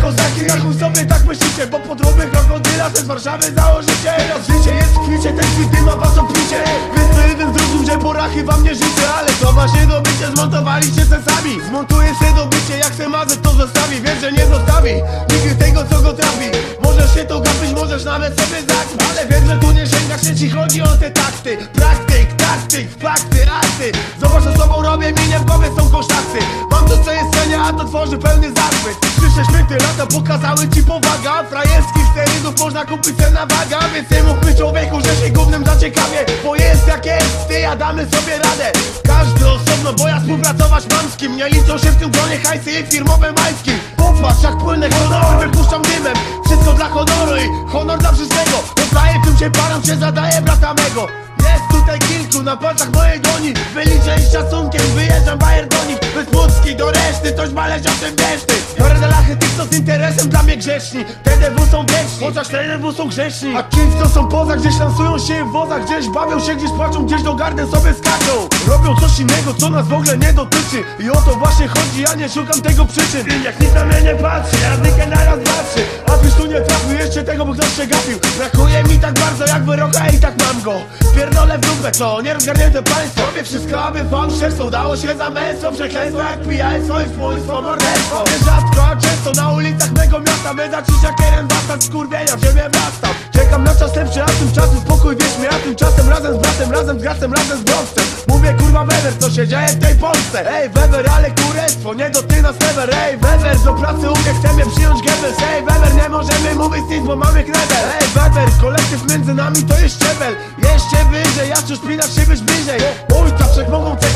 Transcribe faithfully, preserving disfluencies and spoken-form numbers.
kozaki, jak chuj sobie tak myślicie, bo podróbnych krokodyla ze z Warszawy założycie. Teraz życie jest w kwicie, ten świt dyma was opicie. Więc to jeden zrozum, że porachy wam nie życzę, ale to właśnie dobycie zmontowaliście se sami. Zmontuję se dobycie, jak se mazet to zostawi. Wiesz, że nie zostawi nigdy tego, co go trafi. Możesz się to gapić, możesz nawet sobie zakpić, ale wiem, że tu nie sięgasz, że ci chodzi o te takty. Praktyk, taktyk, fakty, akty. Zobacz, co sobą robię, mi nie w głowie są kosztaksy. Mam to, co jest cenia, a to tworzy pełny zachwyt. Słyszysz mnie, ty lata pokazały ci powaga. Frajerskich sterydów można kupić se na waga. Więc nie mówmy człowieku, że się gównem zaciekawie, bo jest jak jest, ty, a damy sobie radę. Każdy osobno, bo ja współpracować mam z kim. Nie liczą się w tym gronie hajsy i firmowe majski. Popatrz, jak płynę honory, wypuszczam dymem. Wszystko dla honoru i honor dla wszystkiego. Oddaję tym się parom, się zadaję brata mego. Jest tutaj kilku na palcach mojej dłoni. Wyliczę ich szacunkiem, wyjeżdżam bajer do nich. Bez Pucki do reszty, toś ma leć o tym wiesz ty. Biorę na lachy tych, co z interesem dla mnie grzeczni. T D W są wieczni, chociaż T D W są grzeczni. A ci, co są poza, gdzieś lansują się w wozach, gdzieś bawią się, gdzieś płaczą, gdzieś do garden sobie skaczą. Robią coś innego, co nas w ogóle nie dotyczy. I o to właśnie chodzi, ja nie szukam tego przyczyn. I jak nikt na mnie nie patrzy, ja dykę na raz patrzy. A byś tu nie trafił, jeszcze tego, bo ktoś się gapił. Brakuje mi tak bardzo jak wyroka i tak mam go. Pierdolę w dupę, co nierozgarnięte państwo. Robię wszystko, aby fałszerstwo udało się za męstwo. Przekleństwo jak pijaństwo i wpójstwo, morderstwo. Rzadko, a często na ulicach mego miasta. My zacząć jak jeden bastard skurwienia w ziemię wrastał. Czekam na czas lepszy, a tymczasem spokój, wierz mi. A tymczasem razem z bratem, razem z gracem, razem z brązcem. Mówię kurwa Weber, co się dzieje w tej Polsce. Ej Weber, ale kurestwo, nie do ty nas never. Ej Weber, do pracy umie, chce mnie przyjąć Goebbels. Ej Weber, nie możemy mówić nic, bo mamy knebel. Ej Weber, kolektyw między nami to jest szczebel. Jeszcze wyżej, ja już spinasz się byś bliżej. Ojca wszechmogącego